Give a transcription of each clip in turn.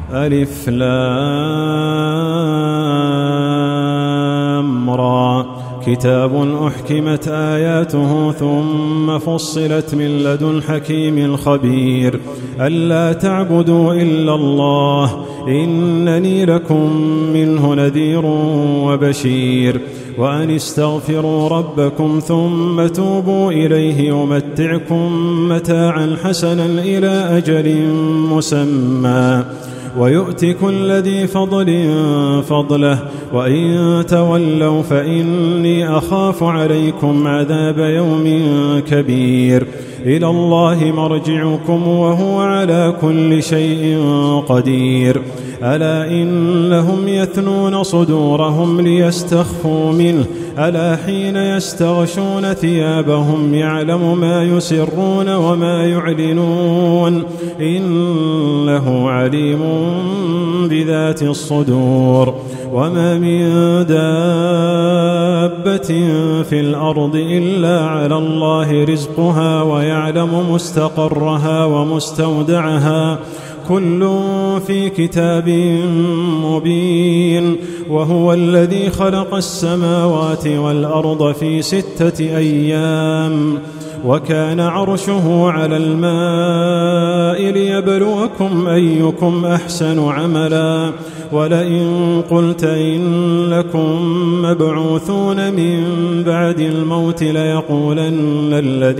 ألف لام را كتاب أحكمت آياته ثم فصلت من لدن حكيم خبير ألا تعبدوا إلا الله إنني لكم منه نذير وبشير وأن استغفروا ربكم ثم توبوا إليه يمتعكم متاعا حسنا إلى أجل مسمى ويؤت كل ذي فضل فضله وإن تولوا فإني أخاف عليكم عذاب يوم كبير إلى الله مرجعكم وهو على كل شيء قدير ألا إنهم يثنون صدورهم ليستخفوا منه ألا حين يستغشون ثيابهم يعلم ما يسرون وما يعلنون إنه عليم بذات الصدور وما من دابة في الأرض إلا على الله رزقها ويعلم مستقرها ومستودعها كل في كتاب مبين وهو الذي خلق السماوات والأرض في 6 أيام وكان عرشه على الماء ليبلوكم أيكم أحسن عملا ولئن قلت إنكم مبعوثون من بعد الموت ليقولن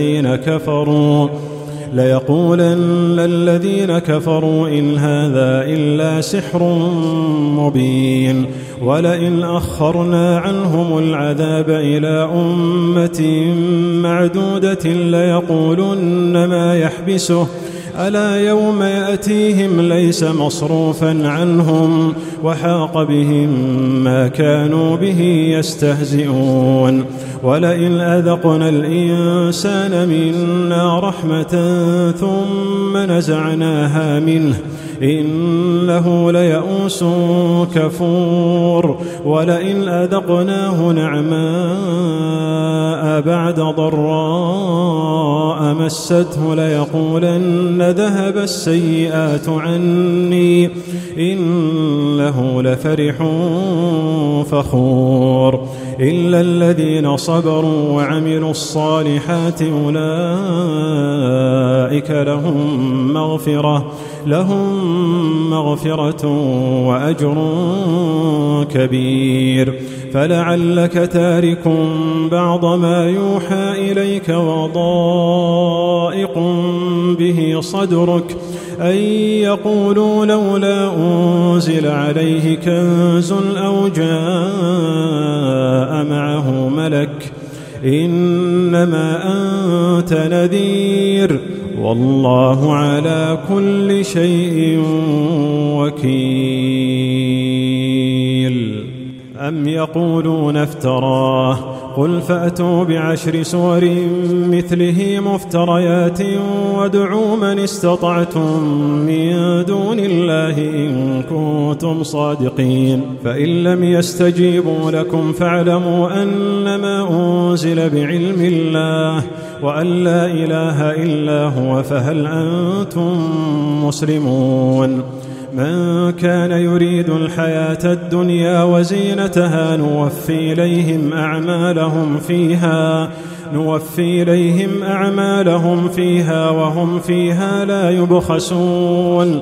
الذين كفروا إن هذا إلا سحر مبين ولئن أخرنا عنهم العذاب إلى أمة معدودة ليقولن ما يحبسه ألا يوم يأتيهم ليس مصروفا عنهم وحاق بهم ما كانوا به يستهزئون ولئن أذقنا الإنسان منا رحمة ثم نزعناها منه إنه ليئوس كفور ولئن أذقناه نعماء بعد ضراء مسته ليقولن ذهب السيئات عني إنه لفرح فخور إلا الذين صبروا وعملوا الصالحات أولئك لهم مغفرة وأجر كبير فلعلك تارك بعض ما يوحى إليك وضائق به صدرك أن يقولوا لولا أنزل عليه كنز أو جاء معه ملك إنما أنت نذير والله على كل شيء وكيل أم يقولون افتراه قل فأتوا ب10 سور مثله مفتريات وادعوا من استطعتم من دون الله إن كنتم صادقين فإن لم يستجيبوا لكم فاعلموا أنما أنزل بعلم الله وأن لا إله إلا هو فهل أنتم مسلمون من كان يريد الحياة الدنيا وزينتها نوفي إليهم أعمالهم فيها وهم فيها لا يبخسون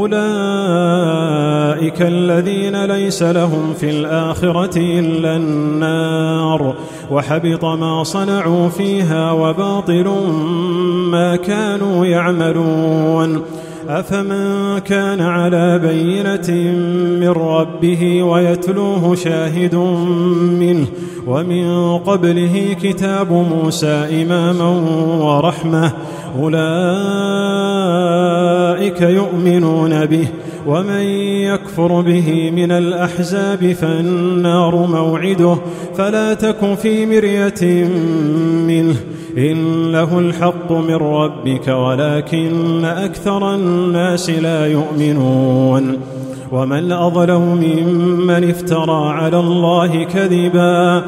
أولئك الذين ليس لهم في الآخرة إلا النار وحبط ما صنعوا فيها وباطل ما كانوا يعملون أفمن كان على بينة من ربه ويتلوه شاهد منه ومن قبله كتاب موسى إماما ورحمة أولئك يؤمنون به ومن يكفر به من الأحزاب فالنار موعده فلا تك في مرية منه إنه الحق من ربك ولكن أكثر الناس لا يؤمنون ومن أظلم ممن افترى على الله كذبا.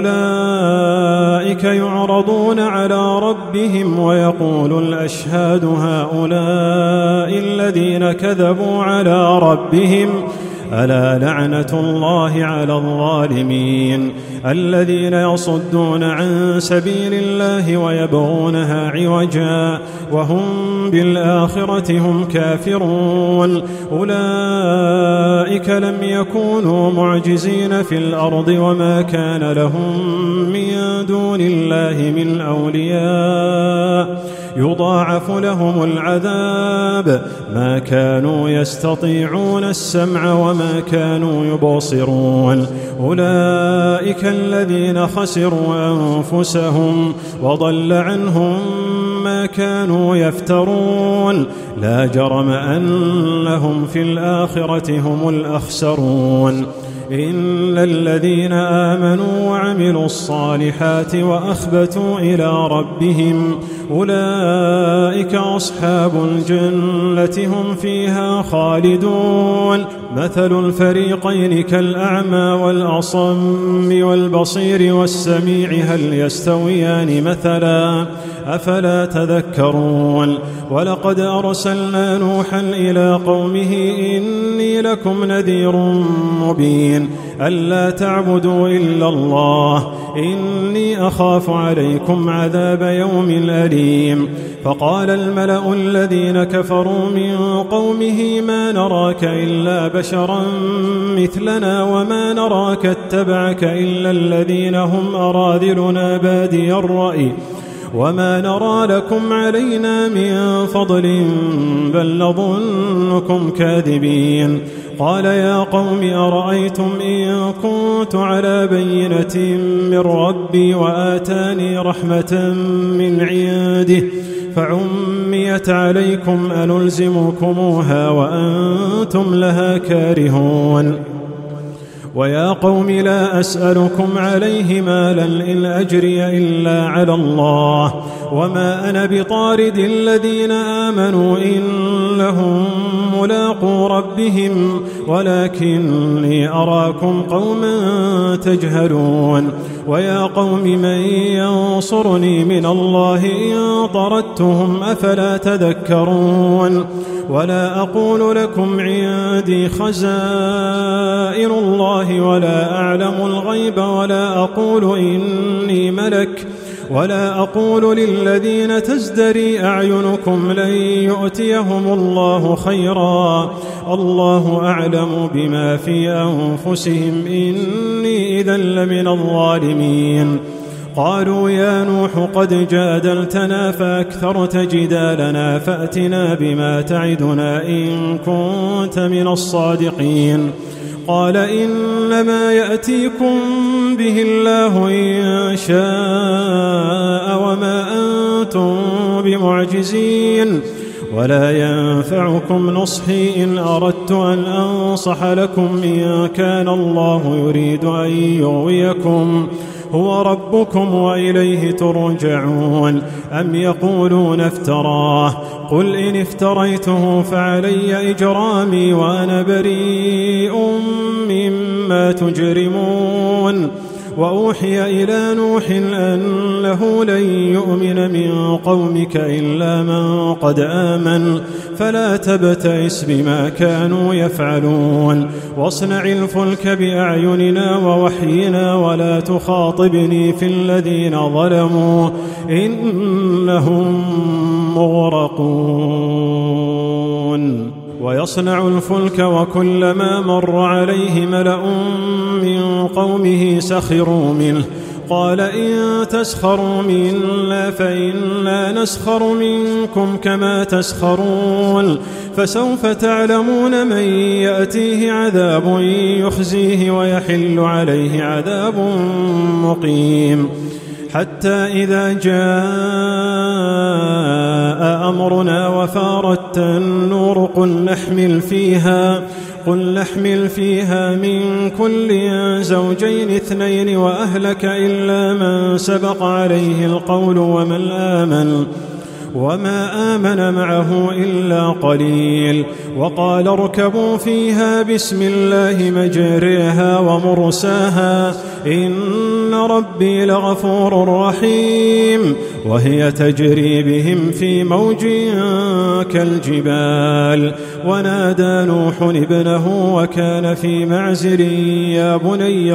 أولئك يعرضون على ربهم ويقول الأشهاد هؤلاء الذين كذبوا على ربهم ألا لعنة الله على الظالمين الذين يصدون عن سبيل الله ويبغونها عوجا وهم بالآخرة هم كافرون. أولئك لم يكونوا معجزين في الأرض وما كان لهم من دون الله من أولياء يضاعف لهم العذاب ما كانوا يستطيعون السمع وما كانوا يبصرون. أولئك الذين خسروا أنفسهم وضل عنهم ما كانوا يفترون. لا جرم أنهم في الآخرة هم الأخسرون. إن الذين آمنوا وعملوا الصالحات وأخبتوا إلى ربهم أولئك أصحاب الجنة هم فيها خالدون. مثل الفريقين كالأعمى والأصم والبصير والسميع هل يستويان مثلا أفلا تذكرون. ولقد أرسلنا نوحا إلى قومه إني لكم نذير مبين ألا تعبدوا إلا الله إني أخاف عليكم عذاب يوم أليم. فقال الملأ الذين كفروا من قومه ما نراك إلا بشرا مثلنا وما نراك اتبعك إلا الذين هم أراذلنا بادي الرأي وما نرى لكم علينا من فضل بل نظنكم كاذبين. قال يا قوم أرأيتم إن كنت على بينة من ربي وآتاني رحمة من عنده فعميت عليكم أنلزمكموها وأنتم لها كارهون. ويا قوم لا أسألكم عليه مالا إن أجري إلا على الله وما أنا بطارد الذين آمنوا إنهم ملاقو ربهم ولكني أراكم قوما تجهلون. ويا قوم من ينصرني من الله إن طردتهم أفلا تذكرون. ولا أقول لكم عندي خزائن الله ولا أعلم الغيب ولا أقول إني ملك ولا أقول للذين تزدري أعينكم لن يؤتيهم الله خيرا الله أعلم بما في أنفسهم إني إذا لمن الظالمين. قالوا يا نوح قد جادلتنا فأكثرت جدالنا فأتنا بما تعدنا إن كنت من الصادقين. قال إنما يأتيكم به الله إن شاء وما أنتم بمعجزين ولا ينفعكم نصحي إن أردت أن أنصح لكم إن كان الله يريد أن يغويكم هو ربكم وإليه ترجعون. أم يقولون افتراه قل إن افتريته فعلي إجرامي وأنا بريء مما تجرمون. وأوحي إلى نوح أنه لن يؤمن من قومك إلا من قد آمن فلا تبتئس بما كانوا يفعلون. واصنع الفلك بأعيننا ووحينا ولا تخاطبني في الذين ظلموا إنهم مغرقون. ويصنع الفلك وكلما مر عليه ملأ من قومه سخروا منه قال إن تسخروا منا فإنا نسخر منكم كما تسخرون. فسوف تعلمون من يأتيه عذاب يخزيه ويحل عليه عذاب مقيم. حتى إذا جاء أمرنا وفارت النور قل نحمل فيها من كل زوجين اثنين وأهلك إلا من سبق عليه القول وما آمن معه إلا قليل. وقال اركبوا فيها بسم الله مجريها ومرساها إن ربي لغفور رحيم. وهي تجري بهم في موج كالجبال. ونادى نوح ابنه وكان في معزل يا بني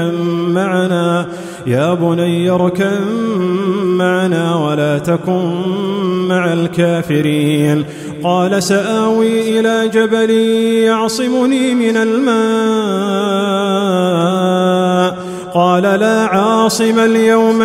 اركب معنا ولا تكن مع الكافرين. قال سآوي إلى جبل يعصمني من الماء. قال لا عاصم اليوم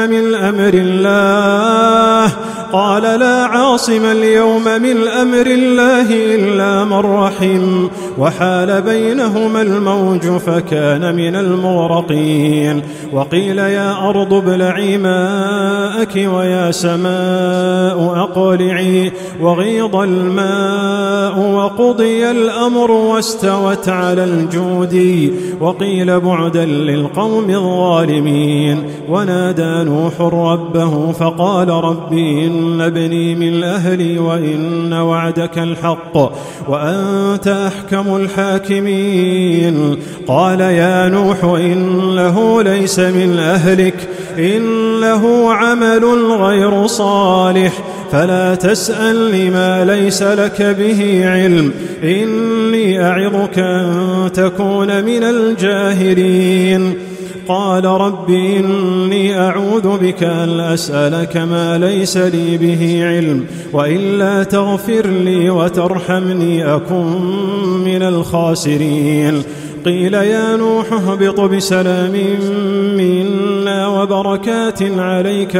من أمر الله إلا من رحم. وحال بينهما الموج فكان من المغرقين. وقيل يا أرض ابلعي ماءك ويا سماء أقلعي. وغيض الماء وقضي الأمر واستوت على الجود. وقيل بعدا للقوم الظالمين. ونادى نوح ربه فقال ربي إن ابني من أهلي وإن وعدك الحق وأنت أحكم الحاكمين. قال يا نوح إنه ليس من أهلك إنه عمل غير صالح فلا تسألني ما ليس لك به علم إني أعظك أن تكون من الجاهلين. قال رب إني أعوذ بك أن أسألك ما ليس لي به علم وإلا تغفر لي وترحمني أكن من الخاسرين. قيل يا نوح اهبط بسلام منا وبركات عليك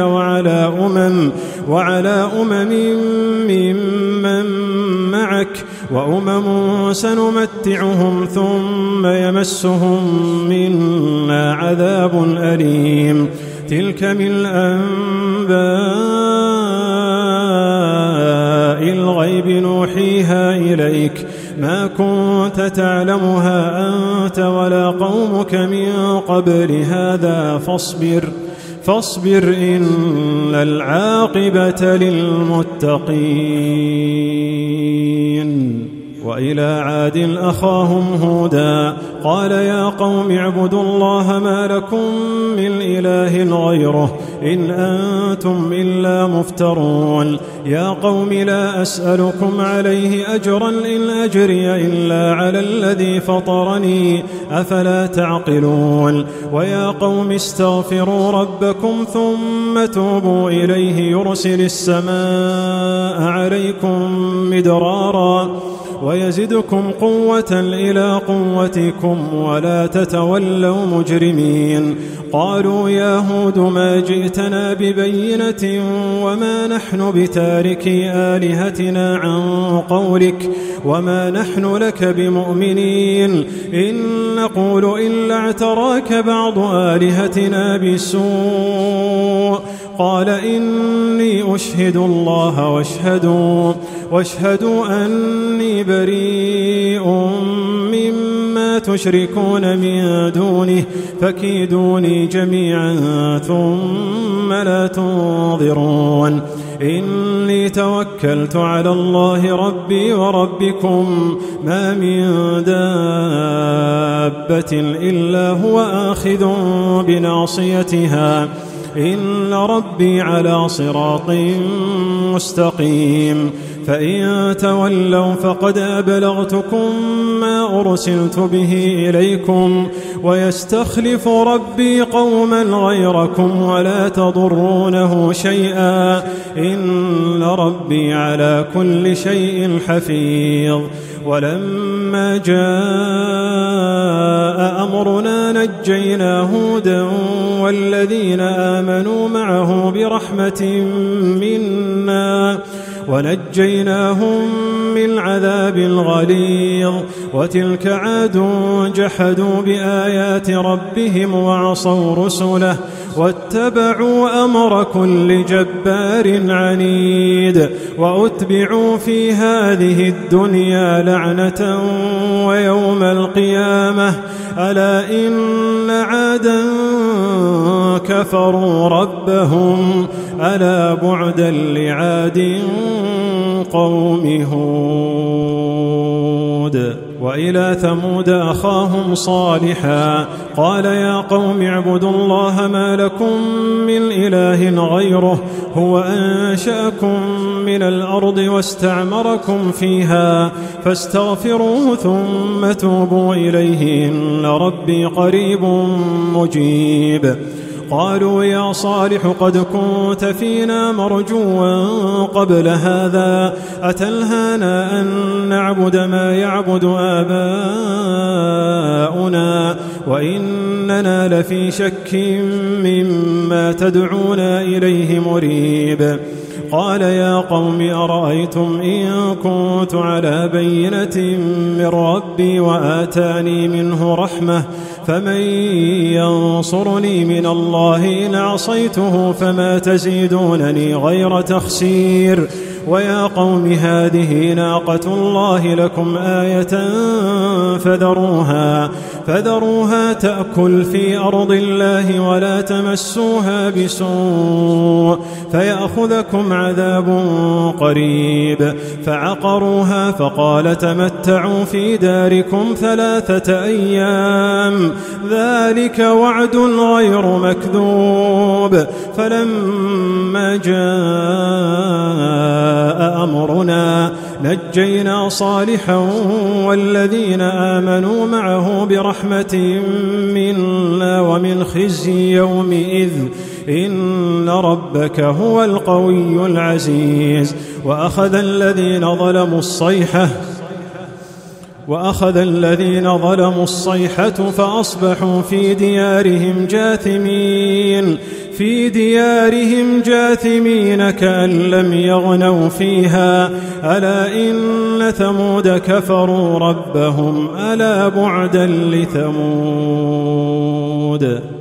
وعلى أمم ممن معك وأمم سنمتعهم ثم يمسهم منا عذاب أليم. تلك من أنباء الغيب نوحيها إليك ما كنت تعلمها أنت ولا قومك من قبل هذا فاصبر إن العاقبة للمتقين. وإلى عاد أخاهم هودا قال يا قوم اعبدوا الله ما لكم من إله غيره إن أنتم إلا مفترون. يا قوم لا أسألكم عليه أجرا إن أجري إلا على الذي فطرني أفلا تعقلون. ويا قوم استغفروا ربكم ثم توبوا إليه يرسل السماء عليكم مدرارا ويزدكم قوة إلى قوتكم ولا تتولوا مجرمين. قالوا يا هود ما جئتنا ببينة وما نحن بتاركي آلهتنا عن قولك وما نحن لك بمؤمنين إن نقول إلا اعتراك بعض آلهتنا بسوء. قال إني أشهد الله واشهدوا أني بريء مما تشركون من دونه فكيدوني جميعا ثم لا تنظرون. إني توكلت على الله ربي وربكم ما من دابة إلا هو آخذ بناصيتها إن ربي على صراط مستقيم. فإن تولوا فقد أبلغتكم ما أرسلت به إليكم ويستخلف ربي قوما غيركم ولا تضرونه شيئا إن ربي على كل شيء حفيظ. ولما جاء أمرنا نجينا هودا والذين آمنوا معه برحمة منا ونجيناهم من عذاب غليظ. وتلك عاد جحدوا بآيات ربهم وعصوا رسله واتبعوا أمر كل جبار عنيد. وأتبعوا في هذه الدنيا لعنة ويوم القيامة ألا إن عادا كفروا ربهم ألا بعدا لعاد قوم هود. وإلى ثمود أخاهم صالحا قال يا قوم اعبدوا الله ما لكم من إله غيره هو أنشأكم من الأرض واستعمركم فيها فاستغفروه ثم توبوا إليه إن ربي قريب مجيب. قالوا يا صالح قد كنت فينا مرجوا قبل هذا أتنهانا أن نعبد ما يعبد آباؤنا وإننا لفي شك مما تدعونا إليه مريب. قال يا قوم أرأيتم إن كنت على بينة من ربي وآتاني منه رحمة فمن ينصرني من الله إن عصيته فما تزيدونني غير تخسير. ويا قوم هذه ناقة الله لكم آية فذروها تأكل في أرض الله ولا تمسوها بسوء فيأخذكم عذاب قريب. فعقروها فقال تمتعوا في داركم 3 أيام ذلك وعد غير مكذوب. فلما جاء أمرنا نجينا صالحا والذين آمنوا معه برحمة منا ومن خزي يومئذ إن ربك هو القوي العزيز. وأخذ الذين ظلموا الصيحة فأصبحوا في ديارهم جاثمين كأن لم يغنوا فيها ألا إن ثمود كفروا ربهم ألا بعدا لثمود.